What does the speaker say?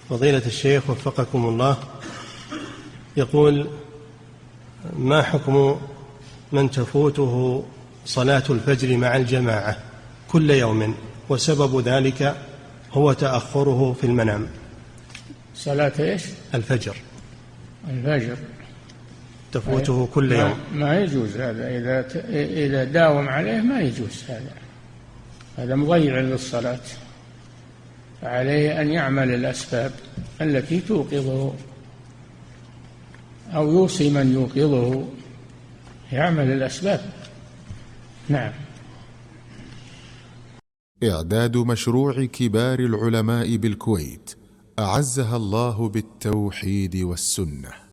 فضيلة الشيخ وفقكم الله، يقول: ما حكم من تفوته صلاة الفجر مع الجماعة كل يوم وسبب ذلك هو تأخره في المنام؟ صلاة إيش؟ الفجر تفوته كل يوم. ما يجوز هذا، إذا داوم عليه ما يجوز هذا مضيع للصلاة. عليه أن يعمل الأسباب التي توقظه، أو يوصي من يوقظه يعمل الأسباب. نعم. إعداد مشروع كبار العلماء بالكويت أعزها الله بالتوحيد والسنة.